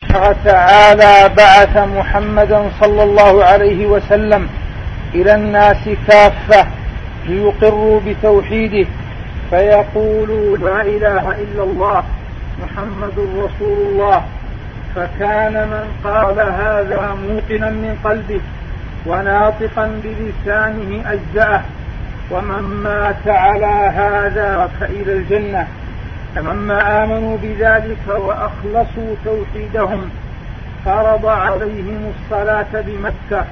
الله تعالى بعث محمدا صلى الله عليه وسلم إلى الناس كافة ليقروا بتوحيده فيقولوا لا إله إلا الله محمد رسول الله. فكان من قال هذا موقنا من قلبه وناطقا بلسانه أجزأه، ومن مات على هذا فإلى الجنة. فلما آمنوا بذلك وأخلصوا توحيدهم فرض عليهم الصلاة بمكة.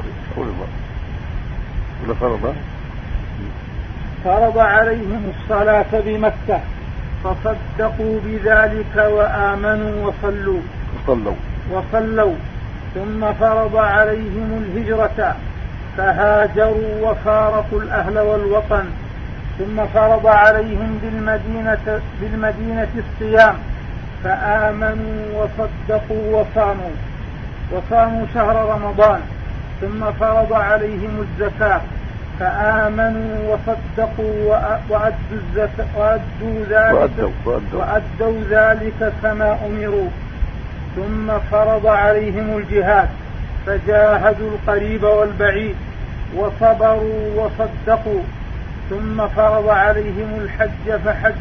فرض عليهم الصلاة بمكة فصدقوا بذلك وآمنوا وصلوا. ثم فرض عليهم الهجرة فهاجروا وفارقوا الأهل والوطن. ثم فرض عليهم بالمدينة الصيام فآمنوا وصدقوا وصاموا شهر رمضان. ثم فرض عليهم الزكاة فآمنوا وصدقوا وأدوا ذلك كما أمروا. ثم فرض عليهم الجهاد فجاهدوا القريب والبعيد وصبروا وصدقوا. ثم فرض عليهم الحج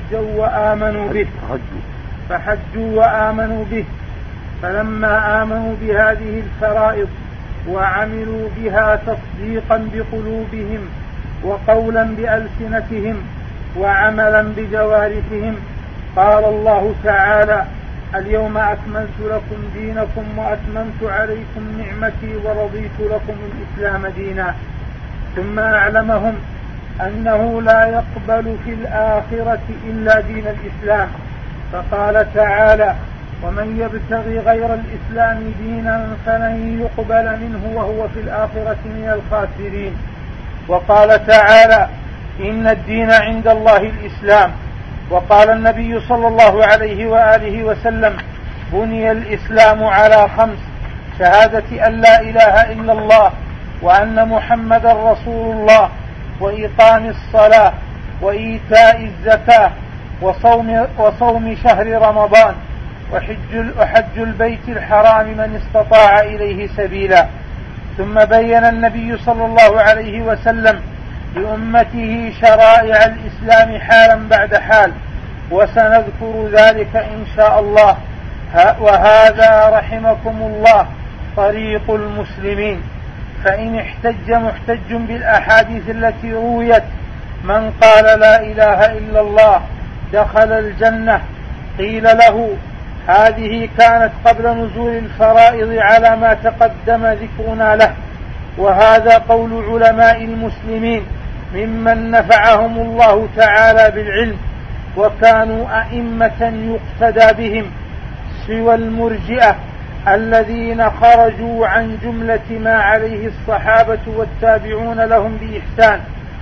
فحجوا وآمنوا به. فلما آمنوا بهذه الفرائض وعملوا بها تصديقا بقلوبهم وقولا بألسنتهم وعملا بجوارحهم قال الله تعالى: اليوم أكملت لكم دينكم وأتممت عليكم نعمتي ورضيت لكم الإسلام دينا. ثم أعلمهم أنه لا يقبل في الآخرة إلا دين الإسلام، فقال تعالى: ومن يبتغي غير الإسلام دينا فلن يقبل منه وهو في الآخرة من الخاسرين. وقال تعالى: إن الدين عند الله الإسلام. وقال النبي صلى الله عليه وآله وسلم: بني الإسلام على 5: شهادة أن لا إله إلا الله وأن محمد رسول الله وإقام الصلاة وإيتاء الزكاة وصوم شهر رمضان وحج البيت الحرام من استطاع إليه سبيلا. ثم بين النبي صلى الله عليه وسلم لأمته شرائع الإسلام حالا بعد حال، وسنذكر ذلك إن شاء الله. وهذا رحمكم الله طريق المسلمين. فإن احتج محتج بالأحاديث التي رويت: من قال لا إله إلا الله دخل الجنة، قيل له: هذه كانت قبل نزول الفرائض على ما تقدم ذكرنا له. وهذا قول علماء المسلمين ممن نفعهم الله تعالى بالعلم وكانوا أئمة يقتدى بهم، سوى المرجئة الذين خرجوا عن جملة ما عليه الصحابة والتابعون لهم بإحسان،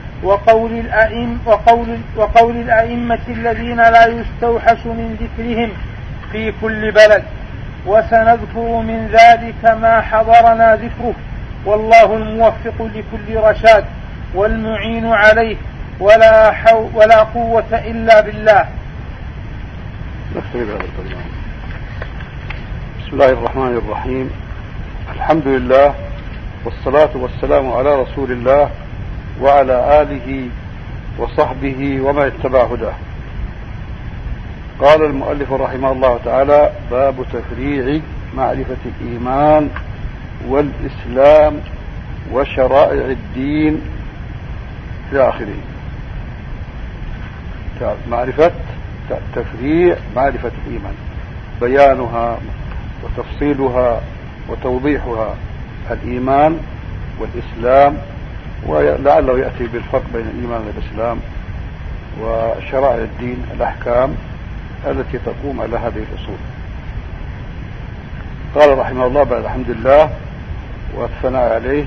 وقول الأئمة الذين لا يستوحش من ذكرهم في كل بلد. وسنذكر من ذلك ما حضرنا ذكره، والله الموفق لكل رشاد والمعين عليه، ولا قوة إلا بالله. بسم الله الرحمن الرحيم. الحمد لله والصلاة والسلام على رسول الله وعلى آله وصحبه ومن اتبع هداه. قال المؤلف رحمه الله تعالى: باب تفريع معرفة الإيمان والإسلام وشرائع الدين إلى آخره. تفريع معرفة الإيمان، بيانها وتفصيلها وتوضيحها، الإيمان والإسلام، ولعله يأتي بالفرق بين الإيمان والإسلام، وشرائع الدين، الأحكام التي تقوم على هذه الأصول. قال رحمه الله بعد الحمد لله والثناء عليه: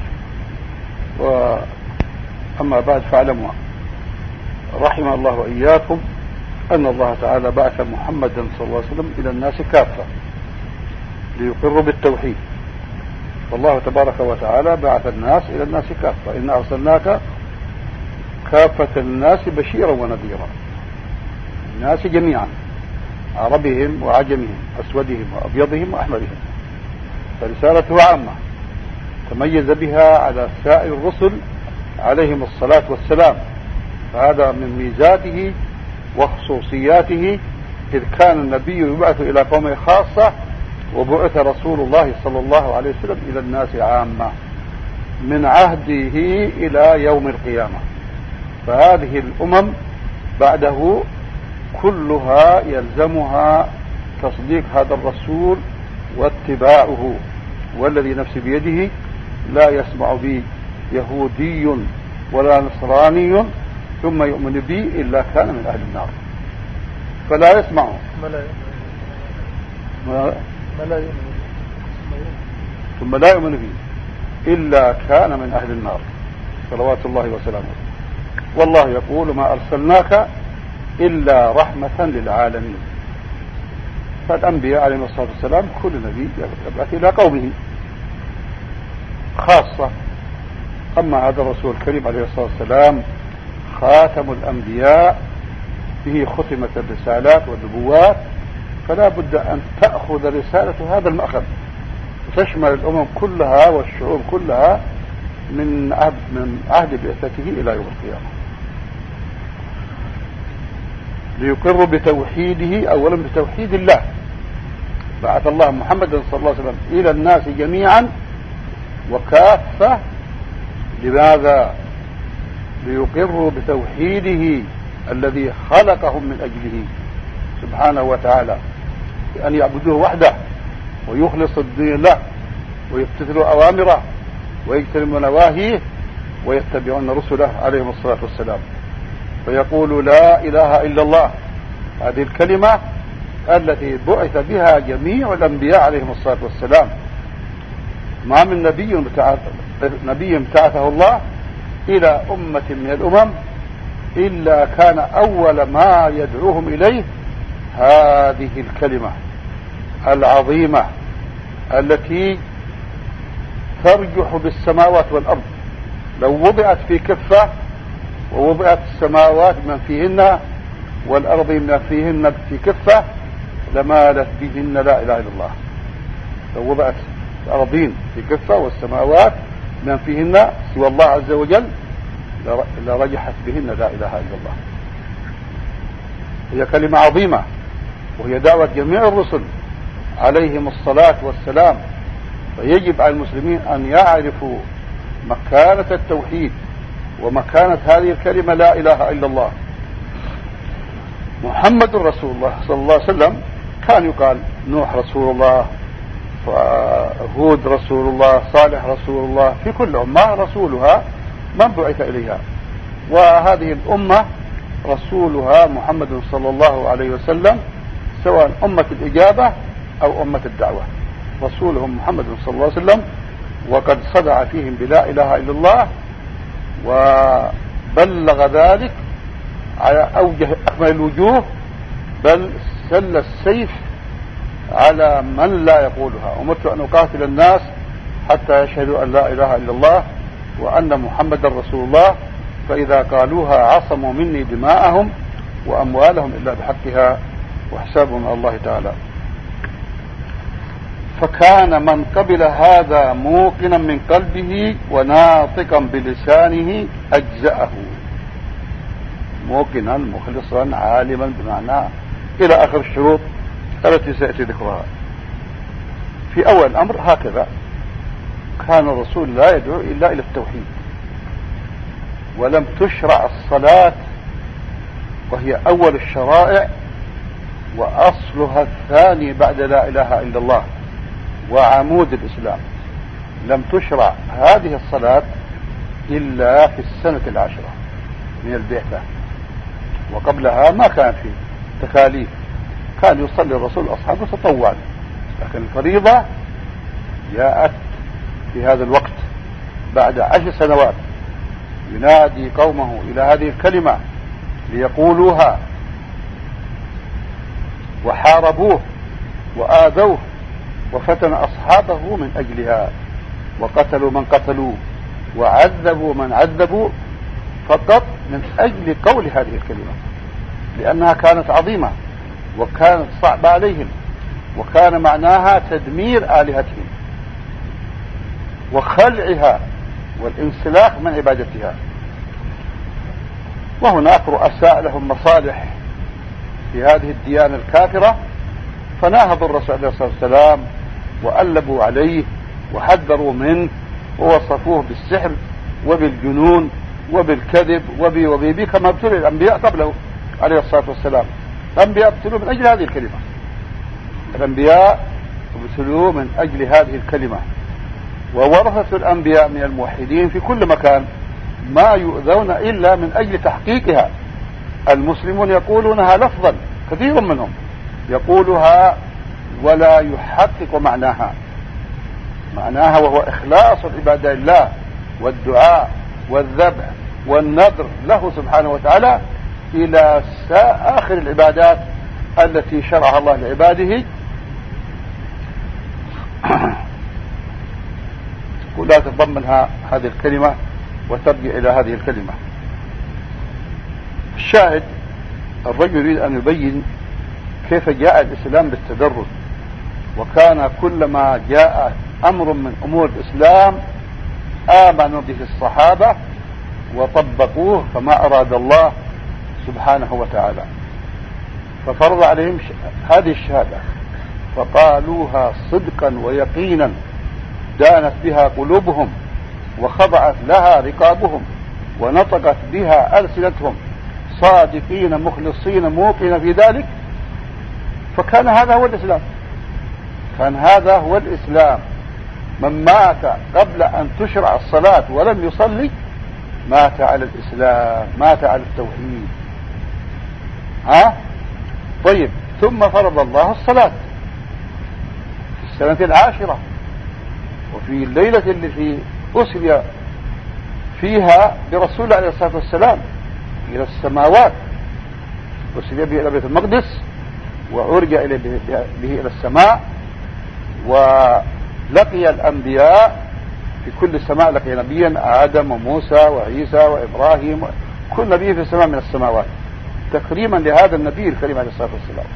أما بعد فاعلموا رحم الله وإياكم أن الله تعالى بعث محمدا صلى الله عليه وسلم إلى الناس كافة ليقروا بالتوحيد. والله تبارك وتعالى بعث الناس إلى الناس كافة: إن أرسلناك كافة الناس بشيرا ونذيرا، الناس جميعا. عربهم وعجمهم، أسودهم وأبيضهم وأحمرهم، فرسالته عامة تميز بها على سائر الرسل عليهم الصلاة والسلام. فهذا من ميزاته وخصوصياته، إذ كان النبي يبعث إلى قومه خاصة، وبعث رسول الله صلى الله عليه وسلم إلى الناس عامة من عهده إلى يوم القيامة. فهذه الأمم بعده كلها يلزمها تصديق هذا الرسول واتباعه، والذي نفسي بيده لا يسمع بي يهودي ولا نصراني ثم يؤمن بي إلا كان من أهل النار. فلا يسمع ثم لا يؤمن بي إلا كان من أهل النار، صلوات الله وسلامه. والله يقول ما أرسلناك إلا رحمة للعالمين. فالأنبياء عليهم الصلاة والسلام كل نبي يبعث إلى قومه خاصة. أما هذا الرسول الكريم عليه الصلاة والسلام خاتم الأنبياء، به ختمت الرسالات والنبوات، فلا بد أن تأخذ رسالة هذا المأخذ وتشمل الأمم كلها والشعوب كلها من عهد بعثته إلى يوم القيامة، ليقر بتوحيده. أولا بتوحيد الله، بعث الله محمدا صلى الله عليه وسلم إلى الناس جميعا وكافة. لماذا؟ ليقروا بتوحيده الذي خلقهم من أجله سبحانه وتعالى، بأن يعبدوه وحده ويخلص الدين له ويمتثلوا أوامره ويجتنبوا نواهيه ويتبعون رسله عليهم الصلاة والسلام. فيقول لا إله إلا الله، هذه الكلمة التي بعث بها جميع الأنبياء عليهم الصلاة والسلام. ما من نبي ابتعثه الله إلى أمة من الأمم إلا كان أول ما يدعوهم إليه هذه الكلمة العظيمة التي ترجح بالسماوات والأرض. لو وضعت في كفة ووضعت السماوات من فيهن والأرض من فيهن في كفة لمالت بهن لا إله إلا الله. لو وضعت الأرضين في كفة والسماوات من فيهن سوى الله عز وجل لرجحت بهن لا إله إلا الله. هي كلمة عظيمة، وهي دعوة جميع الرسل عليهم الصلاة والسلام. فيجب على المسلمين أن يعرفوا مكانة التوحيد ومكانة هذه الكلمة لا إله إلا الله. محمد رسول الله صلى الله عليه وسلم كان يقال نوح رسول الله، هود رسول الله، صالح رسول الله، في كل أمة رسولها من بعث إليها. وهذه الأمة رسولها محمد صلى الله عليه وسلم، سواء أمة الإجابة أو أمة الدعوة، رسولهم محمد صلى الله عليه وسلم. وقد صدع فيهم بلا إله إلا الله وبلغ ذلك على أوجه أكمل الوجوه، بل سل السيف على من لا يقولها. أمرت أن أقاتل الناس حتى يشهدوا أن لا إله إلا الله وأن محمد رسول الله، فإذا قالوها عصموا مني دماءهم وأموالهم إلا بحقها وحسابهم على الله تعالى. فكان من قبل هذا موقنا من قلبه وناطقا بلسانه أجزأه، موقنا مخلصا عالما بمعنى إلى آخر الشروط التي سيأتي ذكرها. في أول الأمر هكذا كان الرسول لا يدعو إلا إلى التوحيد، ولم تشرع الصلاة وهي أول الشرائع وأصلها الثاني بعد لا إله إلا الله وعمود الإسلام. لم تشرع هذه الصلاة إلا في السنة 10 من البعثة، وقبلها ما كان فيه تكاليف، كان يصلي الرسول أصحابه تطوعا، لكن الفريضة جاءت في هذا الوقت بعد 10 سنوات ينادي قومه إلى هذه الكلمة ليقولوها، وحاربوه وآذوه وفتن أصحابه من أجلها، وقتلوا من قتلوا وعذبوا من عذبوا، فقط من أجل قول هذه الكلمة، لأنها كانت عظيمة وكانت صعبة عليهم، وكان معناها تدمير آلهتهم وخلعها والانسلاخ من عبادتها. وهناك رؤساء لهم مصالح في هذه الديانة الكافرة، فناهضوا الرسول عليه الصلاة والسلام وألبوا عليه وحذروا منه ووصفوه بالسحر وبالجنون وبالكذب وبي كما ابتلوا الأنبياء قبله عليه الصلاة والسلام. الأنبياء ابتلوا من أجل هذه الكلمة، الأنبياء ابتلوا من أجل هذه الكلمة، وورثة الأنبياء من الموحدين في كل مكان ما يؤذون إلا من أجل تحقيقها. المسلمون يقولونها لفظا، كثير منهم يقولها ولا يحقق معناها وهو إخلاص العبادة لله والدعاء والذبح والنذر له سبحانه وتعالى إلى آخر العبادات التي شرعها الله لعباده. ولا تتضمنها هذه الكلمة وترجع إلى هذه الكلمة. الشاهد، الرجل يريد أن يبين كيف جاء الإسلام بالتدرج، وكان كلما جاء أمر من أمور الإسلام آمنوا به الصحابة وطبقوه كما أراد الله سبحانه وتعالى، ففرض عليهم هذه الشهادة فقالوها صدقا ويقينا، دانت بها قلوبهم وخضعت لها رقابهم ونطقت بها ألسنتهم صادقين مخلصين موقنين في ذلك. فكان هذا هو الإسلام، كان هذا هو الإسلام. من مات قبل أن تشرع الصلاة ولم يصلي مات على الإسلام، مات على التوحيد. طيب، ثم فرض الله الصلاة في السنة 10 وفي الليلة التي أسري فيها برسول الله عليه الصلاة والسلام إلى السماوات، أسري به إلى بيت المقدس وعرج به إلى السماء، ولقي الأنبياء في كل سماء، لقي نبيا آدم وموسى وعيسى وإبراهيم، كل نبي في السماء من السماوات تكريما لهذا النبي الكريم عليه الصلاة والسلام.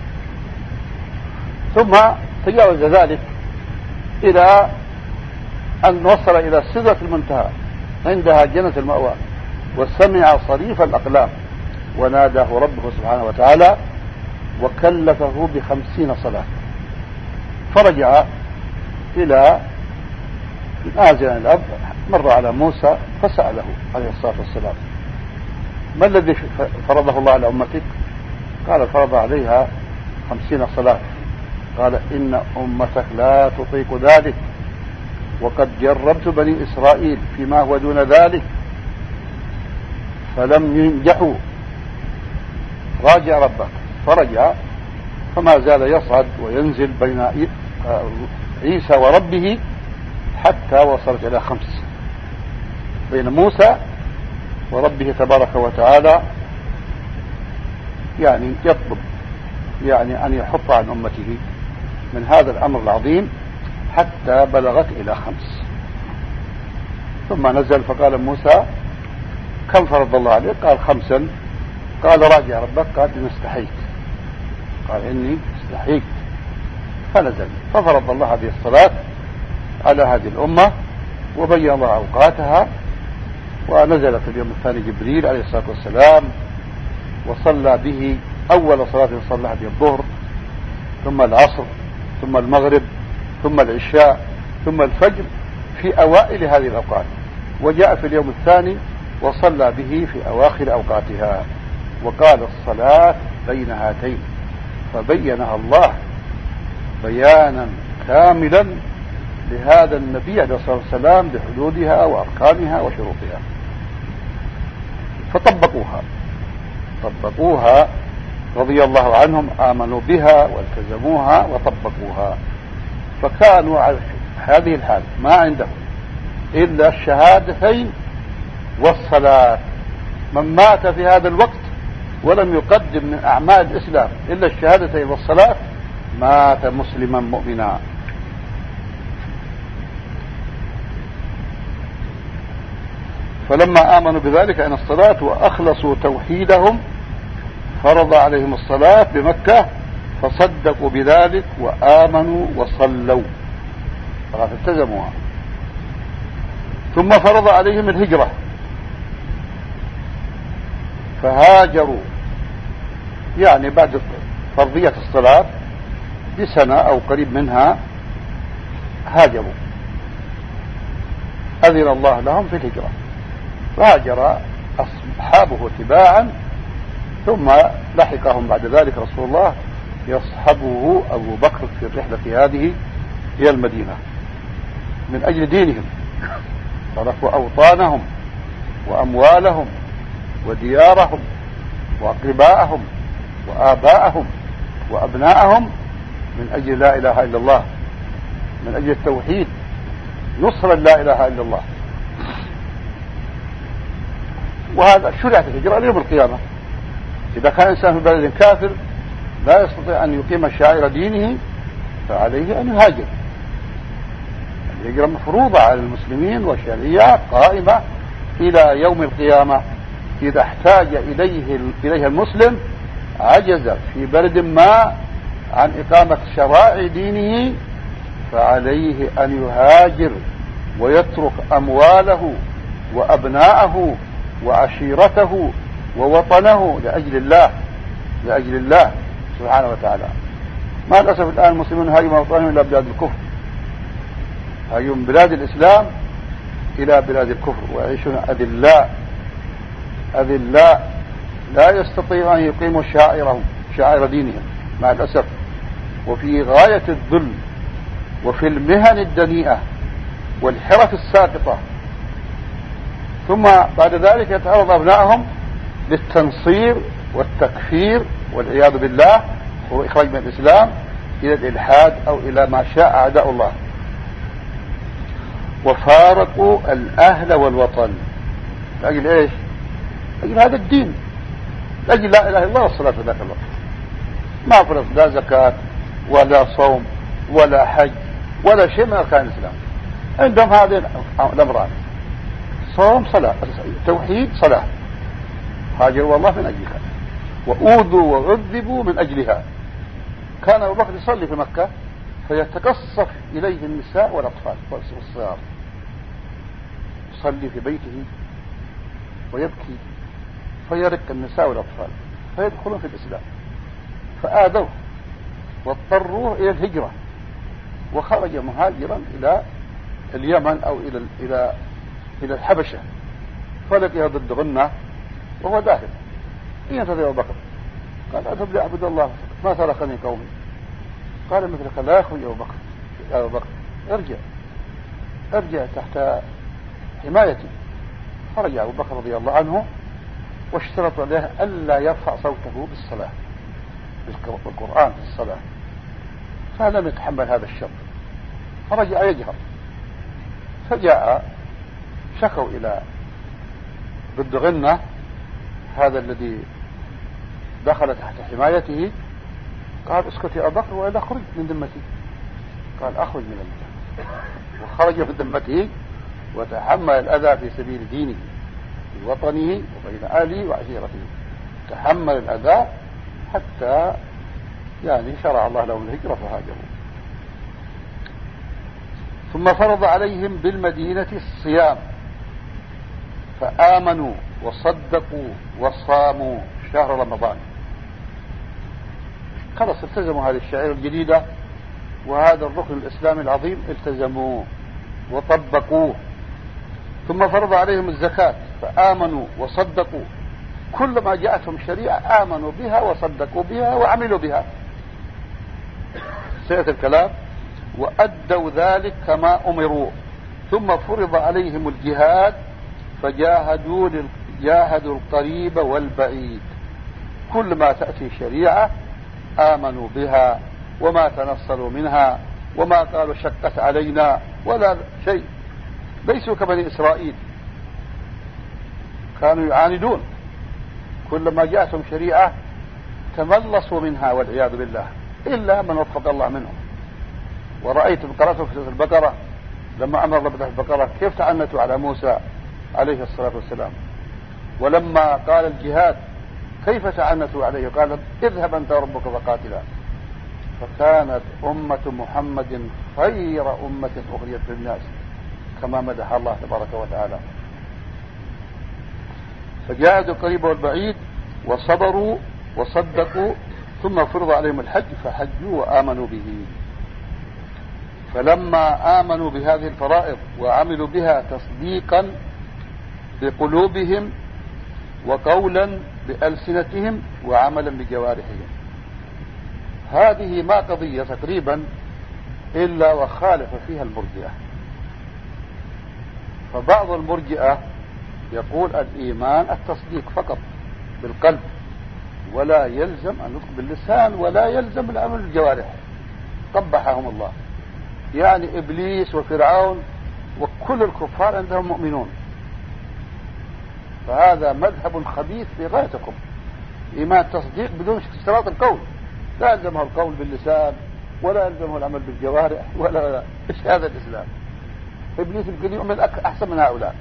ثم تجاوز ذلك إلى أن وصل إلى سدرة المنتهى عندها جنة المأوى، وسمع صريف الأقلام وناداه ربه سبحانه وتعالى وكلفه ب50 صلاة. فرجع إلى نازل الأرض، مر على موسى فسأله عليه الصلاة والسلام: ما الذي فرضه الله على أمتك؟ قال: فرض عليها 50 صلاة. قال: إن أمتك لا تطيق ذلك، وقد جربت بني إسرائيل فيما هو دون ذلك فلم ينجحوا. راجع ربك. فرجع، فما زال يصعد وينزل بين عيسى وربه حتى وصلت إلى 5 بين موسى وربه تبارك وتعالى، يعني يطلب أن يحط عن أمته من هذا الأمر العظيم حتى بلغت إلى 5. ثم نزل فقال موسى: كم فرض الله عليك؟ قال: 5. قال: راجع ربك. قال: إن استحيت. قال: إني استحيت. فنزل ففرض الله هذه الصلاة على هذه الأمة وبين الله أوقاتها. ونزل في اليوم الثاني جبريل عليه الصلاة والسلام وصلى به أول صلاة صلى به الظهر، ثم العصر، ثم المغرب، ثم العشاء، ثم الفجر في أوائل هذه الأوقات. وجاء في اليوم الثاني وصلى به في أواخر أوقاتها، وقال: الصلاة بين هاتين. فبينها الله بيانا كاملا لهذا النبي عليه الصلاة والسلام بحدودها وأركانها وشروطها، فطبقوها رضي الله عنهم، آمنوا بها والتزموها وطبقوها. فكانوا على هذه الحال ما عندهم إلا الشهادتين والصلاة. من مات في هذا الوقت ولم يقدم من أعمال الإسلام إلا الشهادتين والصلاة مات مسلما مؤمنا. فلما آمنوا بذلك عن الصلاة وأخلصوا توحيدهم فرض عليهم الصلاة بمكة فصدقوا بذلك وآمنوا وصلوا، خلاص التزموها. ثم فرض عليهم الهجرة فهاجروا، يعني بعد فرضية الصلاة بسنة أو قريب منها هاجروا، أذن الله لهم في الهجرة، فهاجر أصحابه تباعا، ثم لحقهم بعد ذلك رسول الله يصحبه أبو بكر في الرحلة هذه إلى المدينة من أجل دينهم، تركوا أوطانهم وأموالهم وديارهم وأقرباءهم وآباءهم وأبناءهم من أجل لا إله إلا الله، من أجل التوحيد، نصرا لا إله إلا الله. وهذا شرعت الهجرة ليوم القيامة. إذا كان إنسان في بلد كافر لا يستطيع أن يقيم شعائر دينه فعليه أن يهاجر. الهجرة مفروضة على المسلمين وشريعة قائمة إلى يوم القيامة. إذا احتاج إليها المسلم عجز في بلد ما عن إقامة شرائع دينه فعليه أن يهاجر ويترك أمواله وأبناءه وعشيرته ووطنه لأجل الله سبحانه وتعالى. مع الأسف الآن المسلمون هاجموا أوطانهم إلى بلاد الكفر، هاجموا من بلاد الإسلام إلى بلاد الكفر ويعيشون أذلاء لا يستطيعون أن يقيموا شعائر دينهم مع الأسف، وفي غاية الذل وفي المهن الدنيئة والحرف الساقطة. ثم بعد ذلك يتعرض أبنائهم للتنصير والتكفير والعياذ بالله وإخراج من الإسلام إلى الإلحاد أو إلى ما شاء أعداء الله. وفارقوا الأهل والوطن لأجل إيش؟ لأجل هذا الدين، لأجل لا إله إلا الله والصلاة في ذاك الوقت. ما فرض لا زكاة ولا صوم ولا حج ولا شيء من أركان الإسلام. عندهم هذين الأمران: صوم، صلاة، توحيد، صلاة. هاجروا الله من أجلها وأوذوا وعذبوا من أجلها. كان أبو بكر يصلي في مكة فيتقصف إليه النساء والأطفال والصغار، يصلي في بيته ويبكي فيرق النساء والأطفال فيدخلون في الإسلام، فآذوه واضطروه إلى الهجرة، وخرج مهاجرا إلى اليمن أو إلى الحبشة، فلقي ضد غنة وهو داخل. إيه أنت يا أبو بكر؟ قال: أذهب لأعبد الله ما تركني قومي. قال: مثلك لا يخرج يا أبو بكر، ارجع تحت حمايتي. خرج أبو بكر رضي الله عنه واشترط عليه ألا يرفع صوته بالصلاة بالقرآن في الصلاة، فلم يتحمل هذا الشرط فرجع يجهر. فجاء شكوا إلى ضد غنة هذا الذي دخل تحت حمايته. قال: اسكت يا أبو بكر وإلا أخرج من ذمتي. قال: أخرج من ذمتي. وخرج من ذمته وتحمل الأذى في سبيل دينه في وطنه وبين أهله وعشيرته، تحمل الأذى حتى شرع الله لهم الهجرة فهاجروا. ثم فرض عليهم بالمدينة الصيام فآمنوا وصدقوا وصاموا شهر رمضان. خلاص التزموا هذه الشعائر الجديدة وهذا الركن الإسلامي العظيم، التزموه وطبقوه. ثم فرض عليهم الزكاة فآمنوا وصدقوا، كل ما جاءتهم شريعة آمنوا بها وصدقوا بها وعملوا بها. سيأتي الكلام: وأدوا ذلك كما أمروا. ثم فرض عليهم الجهاد فجاهدوا القريب والبعيد، كل ما تأتي شريعة آمنوا بها وما تنصلوا منها وما قالوا شقت علينا ولا شيء. ليسوا كبني إسرائيل كانوا يعاندون، كل ما جاءتهم شريعة تملصوا منها والعياذ بالله، إلا من وفق الله منهم. ورأيت قرأت في سورة البقرة لما أمر الله بالبقرة كيف تعنتوا على موسى عليه الصلاة والسلام، ولما قال الجهاد كيف تعنتوا عليه؟ قال: اذهب أنت وربك فقاتلا فكانت أمة محمد خير أمة أخرجت للناس كما مدح الله تبارك وتعالى. فجاهدوا القريب والبعيد وصبروا وصدقوا ثم فرض عليهم الحج فحجوا وآمنوا به. فلما آمنوا بهذه الفرائض وعملوا بها تصديقا بقلوبهم وقولا بألسنتهم وعملا بجوارحهم، هذه ما قضية تقريبا إلا وخالف فيها المرجئة. فبعض المرجئة يقول الإيمان التصديق فقط بالقلب ولا يلزم النطق باللسان ولا يلزم العمل بالجوارح، قبحهم الله. يعني إبليس وفرعون وكل الكفار عندهم مؤمنون، فهذا مذهب خبيث في غايتكم. إيمان تصديق بدون اشتراط القول، لا يلزمه القول باللسان ولا يلزمه العمل بالجوارح ولا إيش هذا الإسلام. إبليس يمكن يؤمن أحسن من هؤلاء.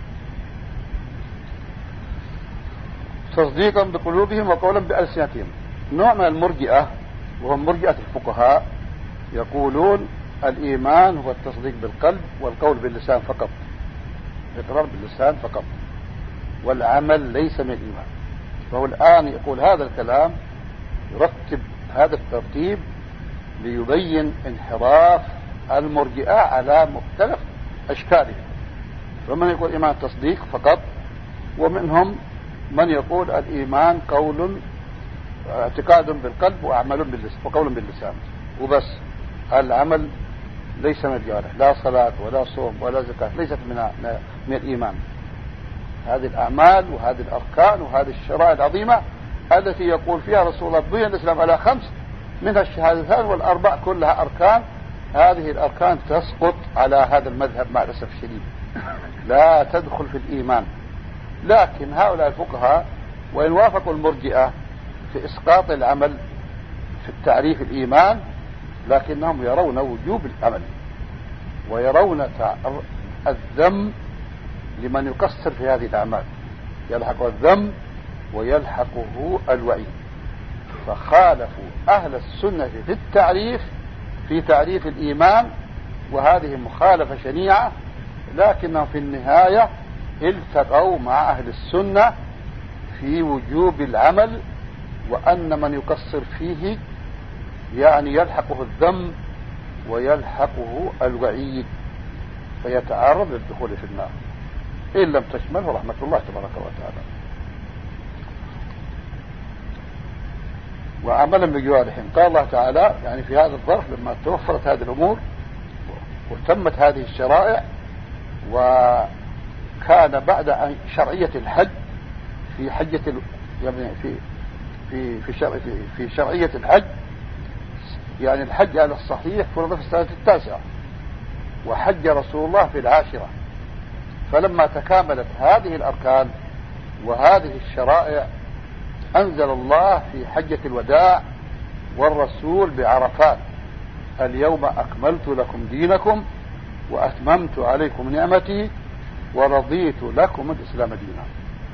تصديقا بقلوبهم وقولا بألسنتهم. نوع من المرجئة وهم مرجئة الفقهاء يقولون الإيمان هو التصديق بالقلب والقول باللسان فقط، الإقرار باللسان فقط، والعمل ليس من الإيمان. فهو الآن يقول هذا الكلام، يرتب هذا الترتيب ليبين انحراف المرجئة على مختلف أشكاله. فمن يقول إيمان تصديق فقط، ومنهم من يقول الإيمان قول اعتقاد بالقلب وعمل باللسان وقول باللسان وبس، العمل ليس من الجوارح، لا صلاة ولا صوم ولا زكاة، ليست من الإيمان. هذه الأعمال وهذه الأركان وهذه الشرائع العظيمة التي يقول فيها رسول الله بني الإسلام على 5 منها الشهادتان والأربع كلها أركان، هذه الأركان تسقط على هذا المذهب مع الأسف الشديد، لا تدخل في الإيمان. لكن هؤلاء الفقهاء وإن وافقوا المرجئة في إسقاط العمل في التعريف الإيمان، لكنهم يرون وجوب العمل ويرون الذم لمن يقصر في هذه الأعمال، يلحق الذم ويلحقه الوعيد. فخالفوا أهل السنة في التعريف في تعريف الإيمان، وهذه مخالفة شنيعة، لكنهم في النهاية التقوا مع أهل السنة في وجوب العمل، وأن من يقصر فيه يعني يلحقه الذم ويلحقه الوعيد فيتعرض للدخول في النار إن لم تشمله رحمة الله تبارك وتعالى. وعملا بجوارحهم. قال الله تعالى يعني في هذا الظرف لما توفرت هذه الأمور وتمت هذه الشرائع، وكان بعد شرعية الحج في حجة يعني في شرعية الحج، يعني الحج على الصحيح فرض في السنة 9 وحج رسول الله في 10. فلما تكاملت هذه الأركان وهذه الشرائع أنزل الله في حجة الوداع والرسول بعرفات: اليوم أكملت لكم دينكم وأتممت عليكم نعمتي ورضيت لكم الإسلام دينا.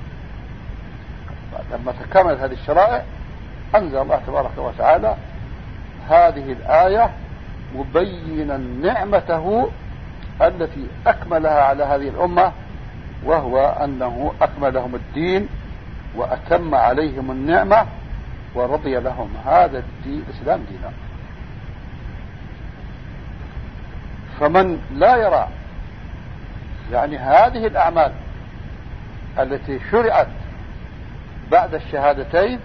لما تكاملت هذه الشرائع أنزل الله تبارك وتعالى هذه الآية مبينا نعمته التي أكملها على هذه الأمة، وهو أنه أكمل لهم الدين وأتم عليهم النعمة ورضي لهم هذا الدين الإسلام دينا. فمن لا يرى يعني هذه الأعمال التي شرعت بعد الشهادتين،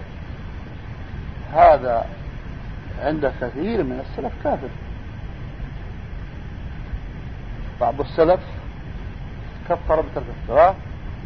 هذا عند كثير من السلف كافر. بعض السلف كفر بترك الصلاة،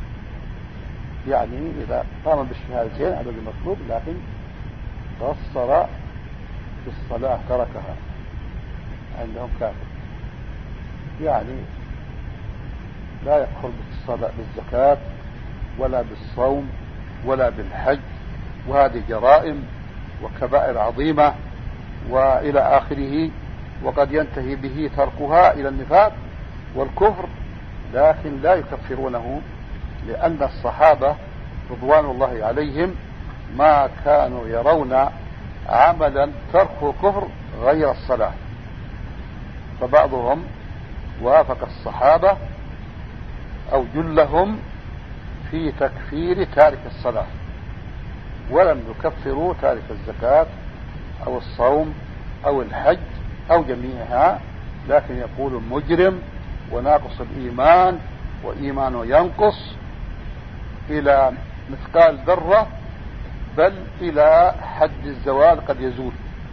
يعني إذا قام بالشهادتين على المطلوب لكن قصر في الصلاة تركها، عندهم كافر. يعني لا يكفر بالصلاة بالزكاة ولا بالصوم ولا بالحج، وهذه جرائم وكبائر عظيمة وإلى آخره، وقد ينتهي به تركها إلى النفاق والكفر، لكن لا يكفرونه، لأن الصحابة رضوان الله عليهم ما كانوا يرون عملا تركه كفر غير الصلاة، فبعضهم وافق الصحابة أو جلهم في تكفير تارك الصلاة، ولم يكفروا تارك الزكاة أو الصوم أو الحج أو جميعها، لكن يقول مجرم وناقص الإيمان وإيمانه ينقص إلى مثقال ذرة، بل إلى حد الزوال قد يزول.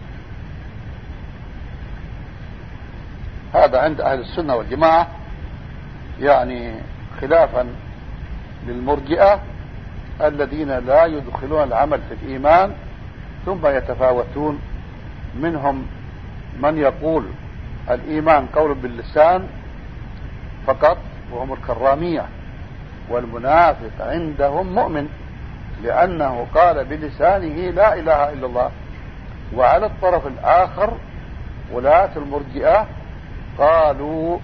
هذا عند أهل السنة والجماعة، يعني خلافا للمرجئة الذين لا يدخلون العمل في الإيمان ثم يتفاوتون. منهم من يقول الإيمان قول باللسان فقط وهم الكرامية، والمنافق عندهم مؤمن لأنه قال بلسانه لا إله إلا الله. وعلى الطرف الآخر ولاة المرجئة قالوا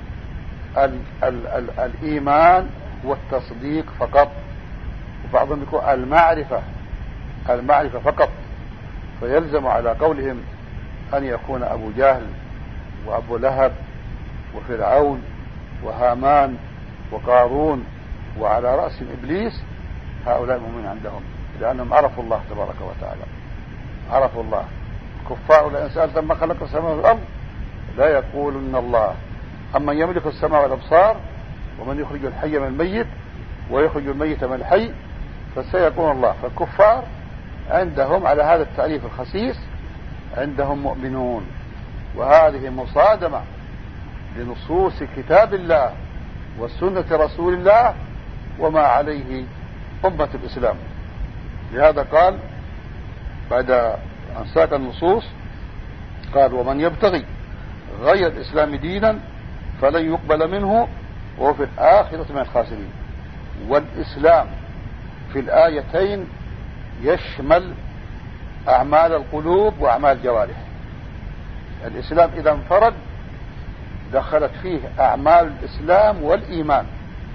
الإيمان والتصديق فقط، وبعضهم يقول المعرفة فقط، فيلزم على قولهم أن يكون أبو جهل وأبو لهب وفرعون وهامان وقارون وعلى رأس إبليس هؤلاء المؤمنين عندهم، لأنهم عرفوا الله تبارك وتعالى، عرفوا الله. كفار لئن سألتم ما خلق السماء والأرض لا يقولن الله، أما يملك السماء والأبصار ومن يخرج الحي من الميت ويخرج الميت من الحي فسيكون الله. فالكفار عندهم على هذا التعريف الخسيس عندهم مؤمنون، وهذه مصادمة لنصوص كتاب الله وسنة رسول الله وما عليه أمة الإسلام. لهذا قال بعد أن ساق النصوص قال ومن يبتغي غير الإسلام دينا فلن يقبل منه وهو في الآخرة من الخاسرين. والإسلام في الآيتين يشمل أعمال القلوب وأعمال الجوارح. الإسلام إذا انفرد دخلت فيه أعمال الإسلام والإيمان،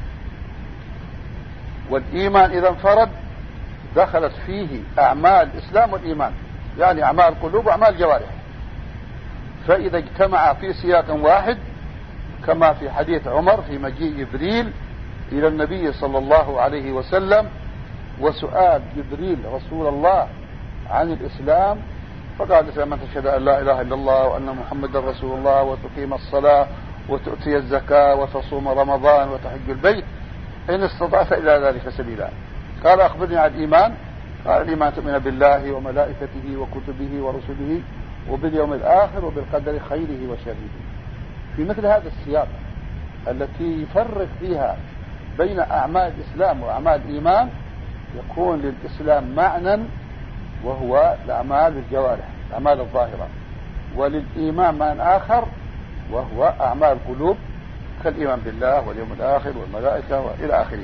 والإيمان إذا انفرد دخلت فيه أعمال الإسلام والإيمان، يعني أعمال القلوب وأعمال الجوارح. فإذا اجتمع في سياق واحد كما في حديث عمر في مجيء جبريل إلى النبي صلى الله عليه وسلم وسؤال جبريل رسول الله عن الإسلام، فقال الإسلام أن تشهد أن لا إله إلا الله وأن محمدا رسول الله وتقيم الصلاة وتؤتي الزكاة وتصوم رمضان وتحج البيت إن استطعت إلى ذلك سبيلا. قال أخبرني عن الإيمان. قال الإيمان تؤمن بالله وملائكته وكتبه ورسله وباليوم الآخر وبالقدر خيره وشره. في مثل هذا السياق التي يفرق فيها بين أعمال الإسلام وأعمال الإيمان يكون للإسلام معنى وهو الأعمال الجوارح الأعمال الظاهرة، وللإيمان معنى آخر وهو أعمال القلوب كالإيمان بالله واليوم الآخر والملائكة وإلى آخره.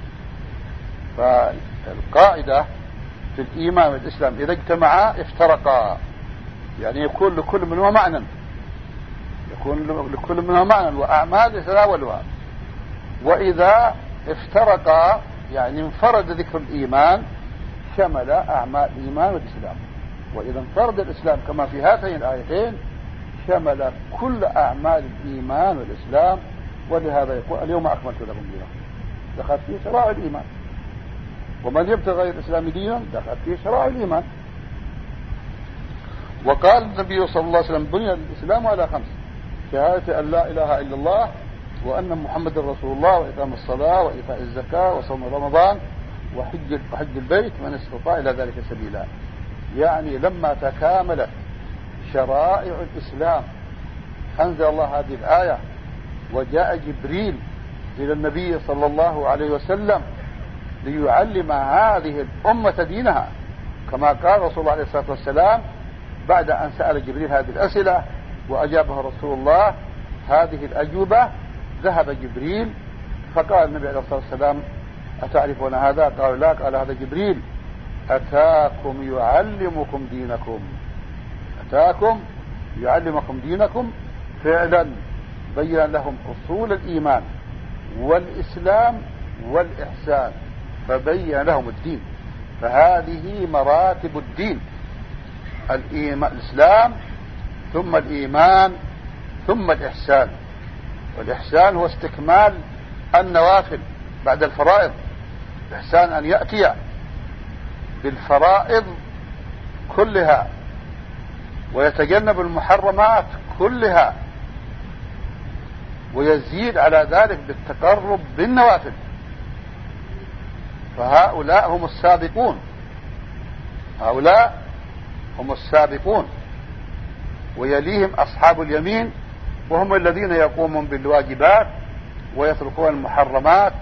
فالقاعدة في الإيمان والإسلام إذا اجتمعا افترقا، يعني يكون لكل منهما معنى، يكون لكل منهما معنى وأعمال يتناولها. وإذا افترقا يعني انفرد ذكر الإيمان شمل أعمال الإيمان والإسلام، وإذا انفرد الإسلام كما في هاتين الآيتين شمل كل أعمال الإيمان والإسلام. ولهذا يقول اليوم أكملت لكم دينكم، دخل فيه شرائع الإيمان. ومن يبتغي غير الإسلام دينا دخل فيه شرائع الإيمان. وقال النبي صلى الله عليه وسلم بني الإسلام على 5: شهادة أن لا إله إلا الله وأن محمد رسول الله وإقام الصلاة وإيتاء الزكاة وصوم رمضان وحج البيت من استطاع إلى ذلك سبيلا. يعني لما تكاملت شرائع الإسلام أنزل الله هذه الآية، وجاء جبريل إلى النبي صلى الله عليه وسلم ليعلم هذه الأمة دينها، كما قال رسول الله عليه الصلاة والسلام بعد أن سأل جبريل هذه الأسئلة وأجابها رسول الله هذه الأجوبة، ذهب جبريل فقال النبي عليه الصلاة والسلام أتعرفون هذا؟ قالوا لا. قال هذا جبريل أتاكم يعلمكم دينكم، أتاكم يعلمكم دينكم. فعلا بين لهم أصول الإيمان والإسلام والإحسان، فبين لهم الدين. فهذه مراتب الدين: الإسلام ثم الإيمان ثم الإحسان. والإحسان هو استكمال النوافل بعد الفرائض. الإحسان أن يأتي بالفرائض كلها ويتجنب المحرمات كلها ويزيد على ذلك بالتقرب بالنوافل. فهؤلاء هم السابقون، هؤلاء هم السابقون. ويليهم أصحاب اليمين وهم الذين يقومون بالواجبات ويتركون المحرمات،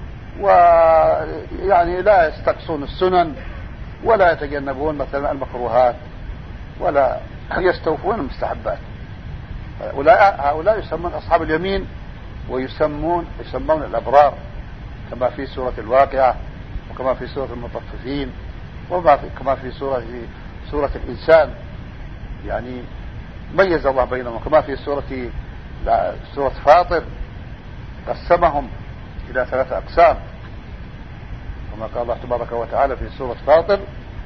ويعني لا يستقصون السنن ولا يتجنبون مثلا المكروهات ولا يستوفون المستحبات. هؤلاء يسمون أصحاب اليمين ويسمون الأبرار، كما في سورة الواقعة وكما في سورة المطففين وكما في سورة الإنسان. يعني ميز الله بينهم. وكما في سورة فاطر قسمهم إلى 3 أقسام، كما قال الله تبارك وتعالى في سورة فاطر: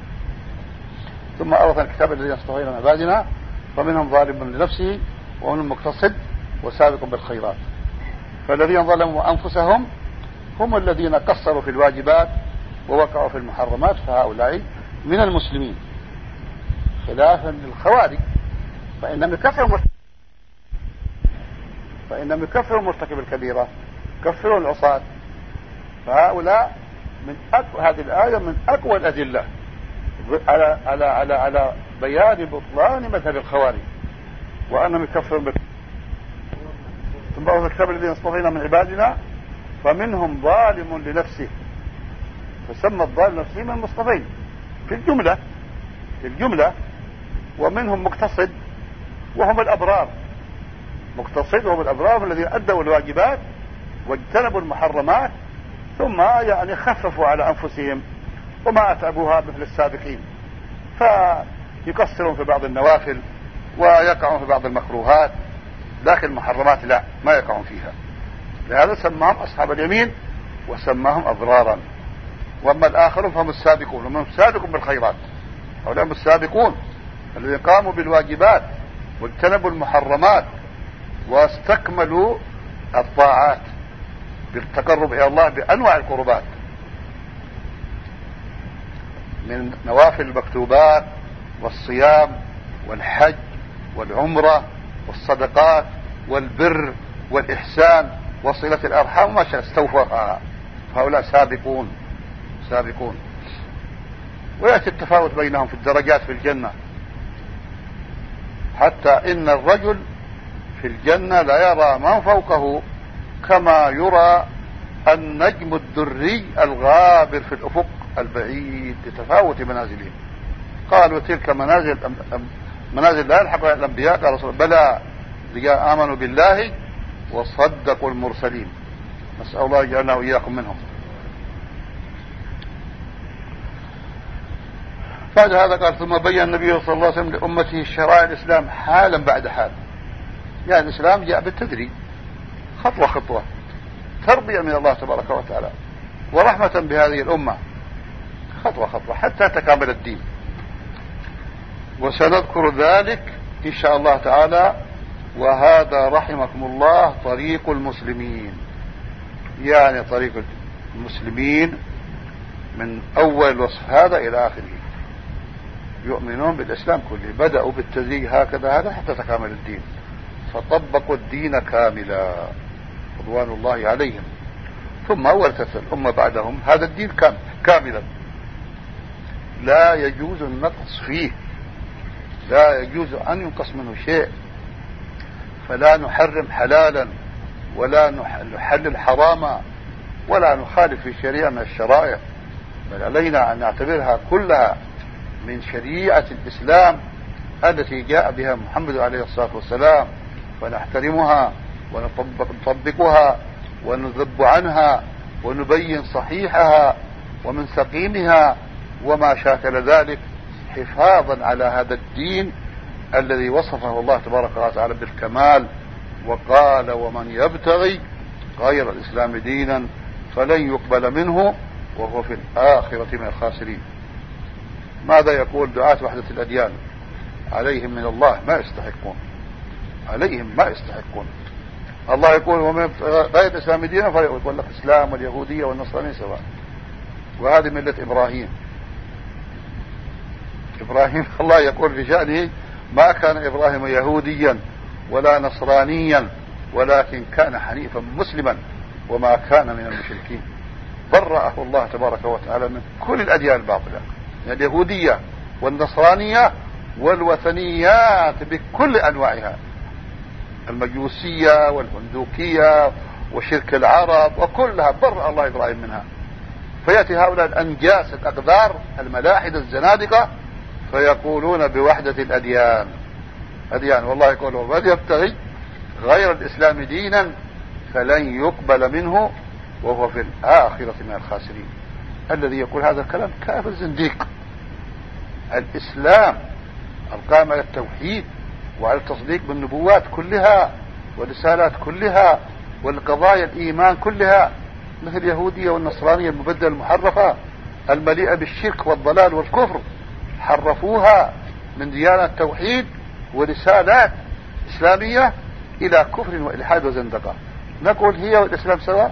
ثم أورثنا الكتاب الذين اصطفينا من عبادنا فمنهم ظالم لنفسه ومنهم مقتصد وسابق بالخيرات. فالذين ظلموا أنفسهم هم الذين قصروا في الواجبات ووقعوا في المحرمات، فهؤلاء من المسلمين، خلافا للخوارج فإنهم يكفروا مرتكب الكبيرة، يكفروا العصاة. فهؤلاء هذه الآية من أقوى الأدلة على بيان بطلان مذهب الخوارج وأنهم يكفرون ثم أوصى الكتاب الذين اصطفينا من عبادنا فمنهم ظالم لنفسه، فسمى الظالم نفسه من المصطفين في الجملة. ومنهم مقتصد وهم الأبرار، مقتصد وهم الأبرار الذين أدوا الواجبات واجتنبوا المحرمات، ثم يعني خففوا على أنفسهم وما أتعبوها مثل السابقين، فيقصرون في بعض النوافل ويقعون في بعض المكروهات، لكن المحرمات لا، ما يقعون فيها. لهذا سماهم أصحاب اليمين وسماهم أبرارا. وأما الآخرون فهم السابقون، وهم السابقون بالخيرات. هؤلاء هم السابقون الذين قاموا بالواجبات واجتنبوا المحرمات واستكملوا الطاعات بالتقرب إلى الله بأنواع القربات، من نوافل المكتوبات والصيام والحج والعمرة والصدقات والبر والإحسان وصلة الأرحام وما شاء استوفاها. هؤلاء سابقون. ويأتي التفاوت بينهم في الدرجات في الجنة، حتى إن الرجل في الجنة لا يرى من فوقه كما يرى النجم الدري الغابر في الأفق البعيد لتفاوت منازلهم. قالوا تلك منازل لا يلحقها الأنبياء. قال رسول بلى رجال آمنوا بالله وصدقوا المرسلين. نسأل الله يجعلنا وإياكم منهم. بعد هذا قال ثم بين النبي صلى الله عليه وسلم لأمته شرائع الإسلام حالا بعد حال. يعني الإسلام جاء بالتدريج خطوة خطوة، تربية من الله تبارك وتعالى ورحمة بهذه الأمة خطوة خطوة حتى تكامل الدين. وسنذكر ذلك إن شاء الله تعالى. وهذا رحمكم الله طريق المسلمين، يعني طريق المسلمين من أول الوصف هذا إلى آخره. يؤمنون بالإسلام كله، بدأوا بالتدريج هكذا هذا حتى تكامل الدين، فطبقوا الدين كاملا رضوان الله عليهم. ثم ورثت الأمة بعدهم هذا الدين كاملا، لا يجوز النقص فيه، لا يجوز أن ينقص منه شيء. فلا نحرم حلالا ولا نحلل حراما ولا نخالف في شريعة من الشرائع، بل علينا أن نعتبرها كلها من شريعة الإسلام التي جاء بها محمد عليه الصلاة والسلام، ونحترمها ونطبقها ونذب عنها ونبين صحيحها ومن سقيمها وما شاكل ذلك، حفاظا على هذا الدين الذي وصفه الله تبارك وتعالى بالكمال. وقال ومن يبتغي غير الإسلام دينا فلن يقبل منه وهو في الآخرة من الخاسرين. ماذا يقول دعاة وحدة الأديان عليهم من الله ما يستحقون، عليهم ما يستحقون. الله يقول ومن غير الإسلام دينا فيقول لك الإسلام واليهودية والنصرانية سواء. وهذه ملة إبراهيم. إبراهيم الله يقول في شأنه ما كان إبراهيم يهوديا ولا نصرانيا ولكن كان حنيفا مسلما وما كان من المشركين. برأه الله تبارك وتعالى من كل الأديان الباطلة، يعني اليهودية والنصرانية والوثنيات بكل أنواعها، المجوسية والهندوكية وشرك العرب وكلها، برأ الله إبراهيم منها. فيأتي هؤلاء الأنجاس الأقذار الملاحدة الزنادقة فيقولون بوحدة الأديان. والله يقول ومن يبتغي غير الإسلام دينا فلن يقبل منه وهو في الآخرة من الخاسرين. الذي يقول هذا الكلام كافر زنديق. الإسلام القائم على التوحيد وعلى التصديق بالنبوات كلها والرسالات كلها والقضايا الإيمان كلها، مثل اليهودية والنصرانية المبدلة المحرفة المليئة بالشرك والضلال والكفر، حرفوها من ديانة التوحيد ورسالات إسلامية إلى كفر وإلحاد وزندقة. نقول هي والإسلام سواء؟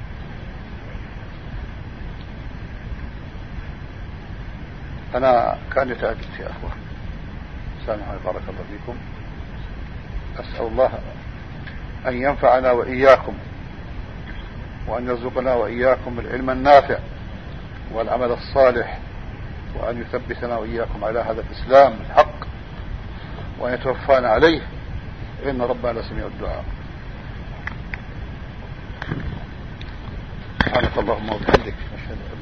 أنا كان يتعبت يا أخوة، سامحوني بارك الله فيكم. أسأل الله أن ينفعنا وإياكم وأن يرزقنا وإياكم العلم النافع والعمل الصالح، وأن يثبتنا وإياكم على هذا الإسلام الحق وأن يتوفانا عليه، إن ربنا لسميع الدعاء. سبحانك اللهم وبحمدك.